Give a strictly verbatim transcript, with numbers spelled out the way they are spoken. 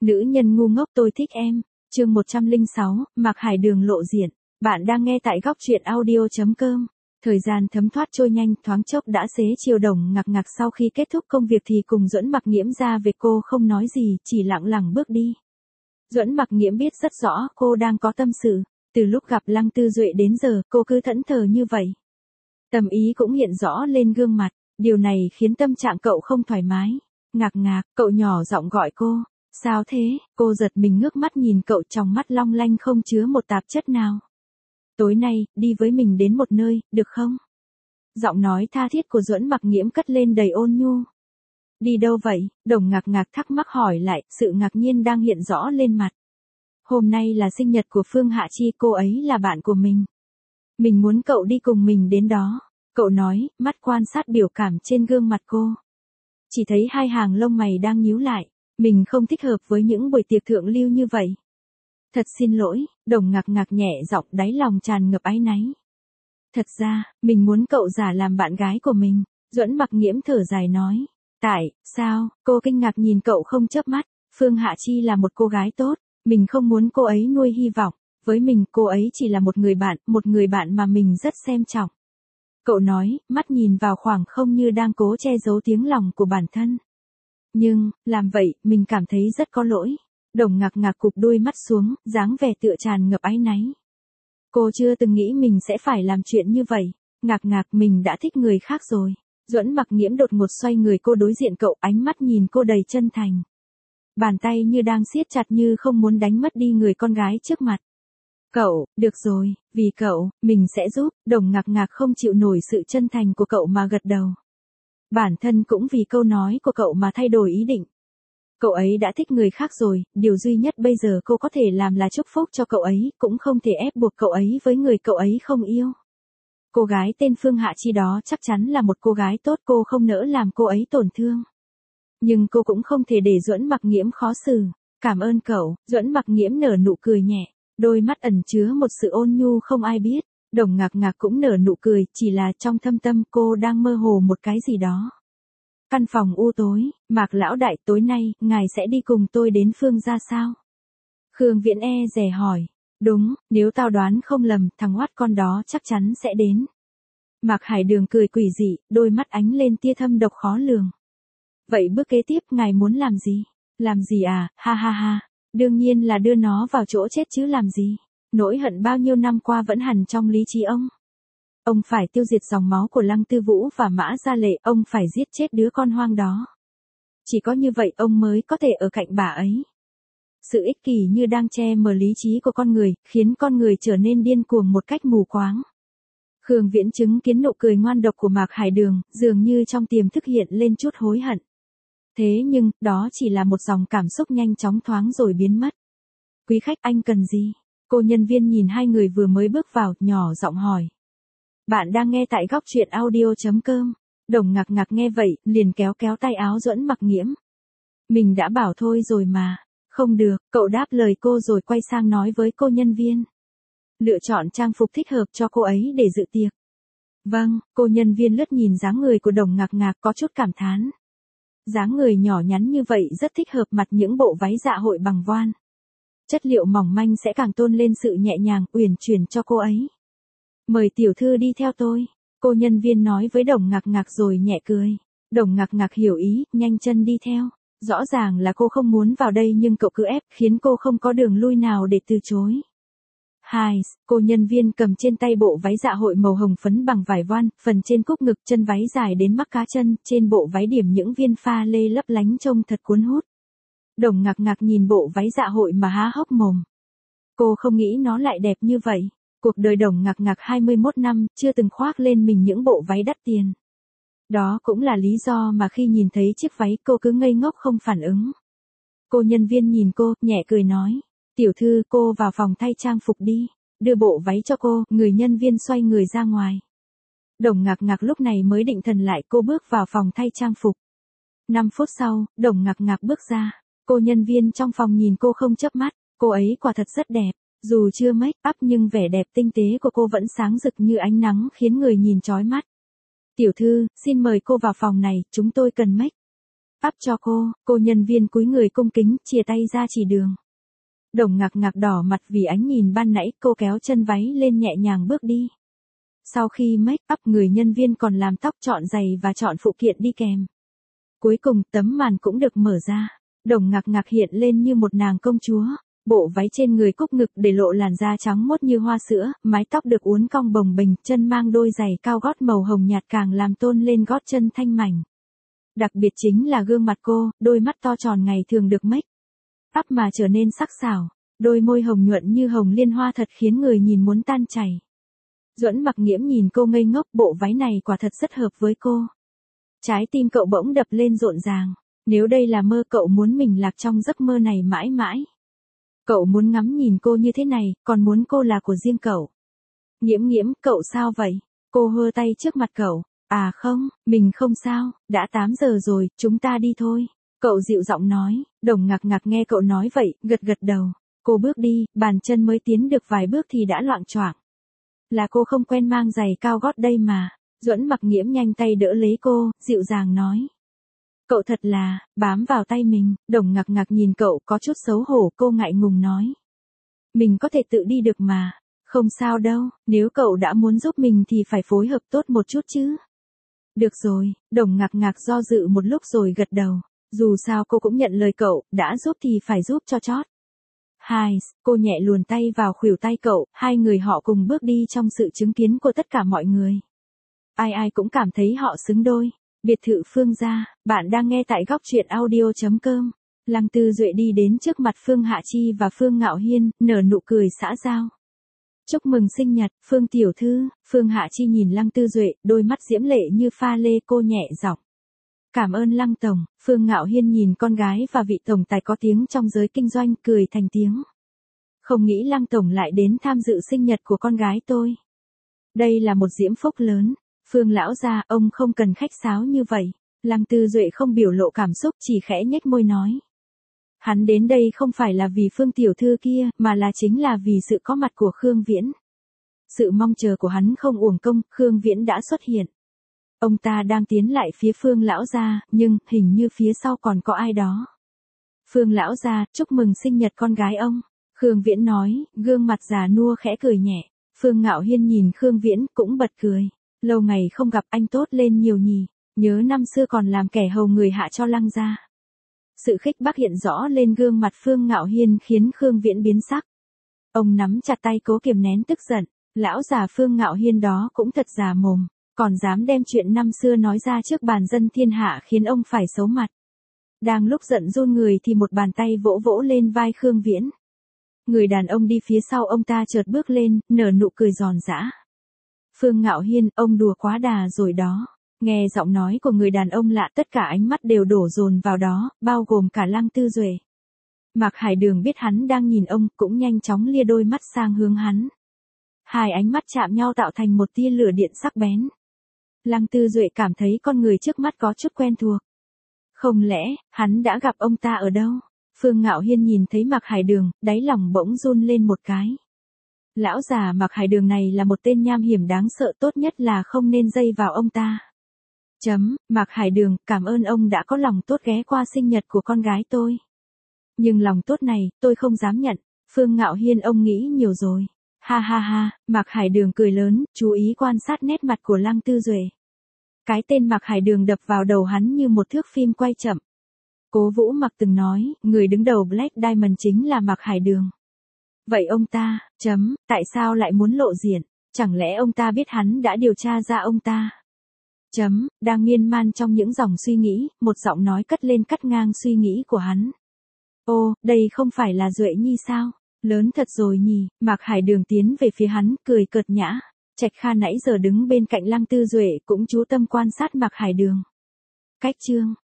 Nữ nhân ngu ngốc tôi thích em. Chương một trăm lẻ sáu, Mạc Hải Đường lộ diện. Bạn đang nghe tại góc truyện audio chấm com. Thời gian thấm thoát trôi nhanh, thoáng chốc đã xế chiều. Đồng Ngạc Ngạc sau khi kết thúc công việc thì cùng Duẫn Mặc Nghiễm ra về, cô không nói gì, chỉ lặng lặng bước đi. Duẫn Mặc Nghiễm biết rất rõ cô đang có tâm sự. Từ lúc gặp Lăng Tư Duệ đến giờ, cô cứ thẫn thờ như vậy. Tâm ý cũng hiện rõ lên gương mặt, điều này khiến tâm trạng cậu không thoải mái. Ngạc Ngạc, cậu nhỏ giọng gọi cô. Sao thế? Cô giật mình ngước mắt nhìn cậu, trong mắt long lanh không chứa một tạp chất nào. Tối nay, đi với mình đến một nơi, được không? Giọng nói tha thiết của Duẫn Mặc Nghiễm cất lên đầy ôn nhu. Đi đâu vậy? Đồng Ngạc Ngạc thắc mắc hỏi lại, sự ngạc nhiên đang hiện rõ lên mặt. Hôm nay là sinh nhật của Phương Hạ Chi, cô ấy là bạn của mình. Mình muốn cậu đi cùng mình đến đó. Cậu nói, mắt quan sát biểu cảm trên gương mặt cô. Chỉ thấy hai hàng lông mày đang nhíu lại. Mình không thích hợp với những buổi tiệc thượng lưu như vậy. Thật xin lỗi, Đồng Ngạc Ngạc nhẹ giọng, đáy lòng tràn ngập áy náy. Thật ra, mình muốn cậu giả làm bạn gái của mình. Duẫn Mặc Nghiễm thở dài nói. Tại, sao? Cô kinh ngạc nhìn cậu không chớp mắt. Phương Hạ Chi là một cô gái tốt. Mình không muốn cô ấy nuôi hy vọng. Với mình, cô ấy chỉ là một người bạn, một người bạn mà mình rất xem trọng. Cậu nói, mắt nhìn vào khoảng không như đang cố che giấu tiếng lòng của bản thân. Nhưng, làm vậy, mình cảm thấy rất có lỗi. Đồng Ngạc Ngạc cụp đuôi mắt xuống, dáng vẻ tựa tràn ngập áy náy. Cô chưa từng nghĩ mình sẽ phải làm chuyện như vậy. Ngạc Ngạc, mình đã thích người khác rồi. Duẫn Mặc Nghiễm đột ngột xoay người, cô đối diện cậu, ánh mắt nhìn cô đầy chân thành. Bàn tay như đang siết chặt, như không muốn đánh mất đi người con gái trước mặt. Cậu, được rồi, vì cậu, mình sẽ giúp. Đồng Ngạc Ngạc không chịu nổi sự chân thành của cậu mà gật đầu. Bản thân cũng vì câu nói của cậu mà thay đổi ý định. Cậu ấy đã thích người khác rồi, điều duy nhất bây giờ cô có thể làm là chúc phúc cho cậu ấy, cũng không thể ép buộc cậu ấy với người cậu ấy không yêu. Cô gái tên Phương Hạ Chi đó chắc chắn là một cô gái tốt, cô không nỡ làm cô ấy tổn thương. Nhưng cô cũng không thể để Duẫn Mặc Nghiễm khó xử. Cảm ơn cậu. Duẫn Mặc Nghiễm nở nụ cười nhẹ, đôi mắt ẩn chứa một sự ôn nhu không ai biết. Đồng Ngạc Ngạc cũng nở nụ cười, chỉ là trong thâm tâm cô đang mơ hồ một cái gì đó. Căn phòng u tối. Mạc lão đại, tối nay, ngài sẽ đi cùng tôi đến Phương gia sao? Khương Viễn e dè hỏi. Đúng, nếu tao đoán không lầm, thằng oát con đó chắc chắn sẽ đến. Mạc Hải Đường cười quỷ dị, đôi mắt ánh lên tia thâm độc khó lường. Vậy bước kế tiếp ngài muốn làm gì? Làm gì à, ha ha ha. Đương nhiên là đưa nó vào chỗ chết chứ làm gì. Nỗi hận bao nhiêu năm qua vẫn hằn trong lý trí ông. Ông phải tiêu diệt dòng máu của Lăng Tư Vũ và Mã Gia Lệ, ông phải giết chết đứa con hoang đó. Chỉ có như vậy ông mới có thể ở cạnh bà ấy. Sự ích kỷ như đang che mờ lý trí của con người, khiến con người trở nên điên cuồng một cách mù quáng. Khương Viễn chứng kiến nụ cười ngoan độc của Mạc Hải Đường, dường như trong tiềm thức hiện lên chút hối hận. Thế nhưng, đó chỉ là một dòng cảm xúc nhanh chóng thoáng rồi biến mất. Quý khách, anh cần gì? Cô nhân viên nhìn hai người vừa mới bước vào, nhỏ giọng hỏi. Bạn đang nghe tại góc truyện audio chấm com. Đồng Ngạc Ngạc nghe vậy, liền kéo kéo tay áo Duẫn Mặc Nghiễm. Mình đã bảo thôi rồi mà. Không được, cậu đáp lời cô rồi quay sang nói với cô nhân viên. Lựa chọn trang phục thích hợp cho cô ấy để dự tiệc. Vâng, cô nhân viên lướt nhìn dáng người của Đồng Ngạc Ngạc có chút cảm thán. Dáng người nhỏ nhắn như vậy rất thích hợp mặt những bộ váy dạ hội bằng voan. Chất liệu mỏng manh sẽ càng tôn lên sự nhẹ nhàng, uyển chuyển cho cô ấy. Mời tiểu thư đi theo tôi, cô nhân viên nói với Đồng Ngạc Ngạc rồi nhẹ cười. Đồng Ngạc Ngạc hiểu ý, nhanh chân đi theo. Rõ ràng là cô không muốn vào đây nhưng cậu cứ ép, khiến cô không có đường lui nào để từ chối. Hai, cô nhân viên cầm trên tay bộ váy dạ hội màu hồng phấn bằng vải voan, phần trên cúc ngực, chân váy dài đến mắc cá chân, trên bộ váy điểm những viên pha lê lấp lánh trông thật cuốn hút. Đồng Ngạc Ngạc nhìn bộ váy dạ hội mà há hốc mồm. Cô không nghĩ nó lại đẹp như vậy. Cuộc đời Đồng Ngạc Ngạc hai mươi mốt năm, chưa từng khoác lên mình những bộ váy đắt tiền. Đó cũng là lý do mà khi nhìn thấy chiếc váy cô cứ ngây ngốc không phản ứng. Cô nhân viên nhìn cô, nhẹ cười nói. Tiểu thư, cô vào phòng thay trang phục đi. Đưa bộ váy cho cô, người nhân viên xoay người ra ngoài. Đồng Ngạc Ngạc lúc này mới định thần lại, cô bước vào phòng thay trang phục. năm phút sau, Đồng Ngạc Ngạc bước ra. Cô nhân viên trong phòng nhìn cô không chớp mắt, cô ấy quả thật rất đẹp. Dù chưa make up nhưng vẻ đẹp tinh tế của cô vẫn sáng rực như ánh nắng khiến người nhìn chói mắt. Tiểu thư, xin mời cô vào phòng này, chúng tôi cần make Ắp cho cô, cô nhân viên cúi người cung kính, chia tay ra chỉ đường. Đồng Ngạc Ngạc đỏ mặt vì ánh nhìn ban nãy, cô kéo chân váy lên nhẹ nhàng bước đi. Sau khi make up, người nhân viên còn làm tóc, chọn giày và chọn phụ kiện đi kèm. Cuối cùng tấm màn cũng được mở ra. Đồng Ngạc Ngạc hiện lên như một nàng công chúa. Bộ váy trên người cúc ngực để lộ làn da trắng mốt như hoa sữa, mái tóc được uốn cong bồng bềnh, chân mang đôi giày cao gót màu hồng nhạt càng làm tôn lên gót chân thanh mảnh. Đặc biệt chính là gương mặt cô, đôi mắt to tròn ngày thường được make up mà trở nên sắc sảo, đôi môi hồng nhuận như hồng liên hoa thật khiến người nhìn muốn tan chảy. Duẫn Mặc Nghiễm nhìn cô ngây ngốc, bộ váy này quả thật rất hợp với cô. Trái tim cậu bỗng đập lên rộn ràng. Nếu đây là mơ, cậu muốn mình lạc trong giấc mơ này mãi mãi. Cậu muốn ngắm nhìn cô như thế này, còn muốn cô là của riêng cậu. Nghiễm Nghiễm, cậu sao vậy? Cô hơ tay trước mặt cậu. À không, mình không sao, đã tám giờ rồi, chúng ta đi thôi. Cậu dịu giọng nói. Đồng Ngạc Ngạc nghe cậu nói vậy, gật gật đầu. Cô bước đi, bàn chân mới tiến được vài bước thì đã loạng choạng. Là cô không quen mang giày cao gót đây mà. Duẫn Mặc Nghiễm nhanh tay đỡ lấy cô, dịu dàng nói. Cậu thật là, bám vào tay mình. Đồng Ngạc Ngạc nhìn cậu có chút xấu hổ, cô ngại ngùng nói. Mình có thể tự đi được mà. Không sao đâu, nếu cậu đã muốn giúp mình thì phải phối hợp tốt một chút chứ. Được rồi, Đồng Ngạc Ngạc do dự một lúc rồi gật đầu. Dù sao cô cũng nhận lời cậu, đã giúp thì phải giúp cho chót. Hai, cô nhẹ luồn tay vào khuỷu tay cậu, hai người họ cùng bước đi trong sự chứng kiến của tất cả mọi người. Ai ai cũng cảm thấy họ xứng đôi. Biệt thự Phương gia, bạn đang nghe tại góc truyện audio chấm com. Lăng Tư Duệ đi đến trước mặt Phương Hạ Chi và Phương Ngạo Hiên, nở nụ cười xã giao. Chúc mừng sinh nhật, Phương tiểu thư. Phương Hạ Chi nhìn Lăng Tư Duệ, đôi mắt diễm lệ như pha lê, cô nhẹ giọng. Cảm ơn Lăng tổng. Phương Ngạo Hiên nhìn con gái và vị tổng tài có tiếng trong giới kinh doanh, cười thành tiếng. Không nghĩ Lăng tổng lại đến tham dự sinh nhật của con gái tôi. Đây là một diễm phúc lớn. Phương lão gia, ông không cần khách sáo như vậy. Lăng Tư Duệ không biểu lộ cảm xúc, chỉ khẽ nhếch môi nói. Hắn đến đây không phải là vì Phương tiểu thư kia, mà là chính là vì sự có mặt của Khương Viễn. Sự mong chờ của hắn không uổng công, Khương Viễn đã xuất hiện. Ông ta đang tiến lại phía Phương lão gia, nhưng hình như phía sau còn có ai đó. Phương lão gia, chúc mừng sinh nhật con gái ông. Khương Viễn nói, gương mặt già nua khẽ cười nhẹ. Phương Ngạo Hiên nhìn Khương Viễn cũng bật cười. Lâu ngày không gặp, anh tốt lên nhiều nhỉ, nhớ năm xưa còn làm kẻ hầu người hạ cho Lăng gia. Sự khích bác hiện rõ lên gương mặt Phương Ngạo Hiên khiến Khương Viễn biến sắc. Ông nắm chặt tay cố kiềm nén tức giận, lão già Phương Ngạo Hiên đó cũng thật già mồm, còn dám đem chuyện năm xưa nói ra trước bàn dân thiên hạ khiến ông phải xấu mặt. Đang lúc giận run người thì một bàn tay vỗ vỗ lên vai Khương Viễn. Người đàn ông đi phía sau ông ta chợt bước lên, nở nụ cười giòn giã. Phương Ngạo Hiên, ông đùa quá đà rồi đó. Nghe giọng nói của người đàn ông lạ, tất cả ánh mắt đều đổ dồn vào đó, bao gồm cả Lăng Tư Duệ. Mạc Hải Đường biết hắn đang nhìn ông, cũng nhanh chóng lia đôi mắt sang hướng hắn. Hai ánh mắt chạm nhau tạo thành một tia lửa điện sắc bén. Lăng Tư Duệ cảm thấy con người trước mắt có chút quen thuộc. Không lẽ, hắn đã gặp ông ta ở đâu? Phương Ngạo Hiên nhìn thấy Mạc Hải Đường, đáy lòng bỗng run lên một cái. Lão già Mạc Hải Đường này là một tên nham hiểm đáng sợ, tốt nhất là không nên dây vào ông ta. Chấm, Mạc Hải Đường, cảm ơn ông đã có lòng tốt ghé qua sinh nhật của con gái tôi. Nhưng lòng tốt này, tôi không dám nhận. Phương Ngạo Hiên, ông nghĩ nhiều rồi. Ha ha ha, Mạc Hải Đường cười lớn, chú ý quan sát nét mặt của Lăng Tư Duệ. Cái tên Mạc Hải Đường đập vào đầu hắn như một thước phim quay chậm. Cố Vũ Mặc từng nói, người đứng đầu Black Diamond chính là Mạc Hải Đường. Vậy ông ta, chấm, tại sao lại muốn lộ diện? Chẳng lẽ ông ta biết hắn đã điều tra ra ông ta? Chấm, đang miên man trong những dòng suy nghĩ, một giọng nói cất lên cắt ngang suy nghĩ của hắn. Ô, đây không phải là Duệ Nhi sao? Lớn thật rồi nhỉ. Mạc Hải Đường tiến về phía hắn, cười cợt nhã. Trạch Kha nãy giờ đứng bên cạnh Lăng Tư Duệ cũng chú tâm quan sát Mạc Hải Đường. Cách chương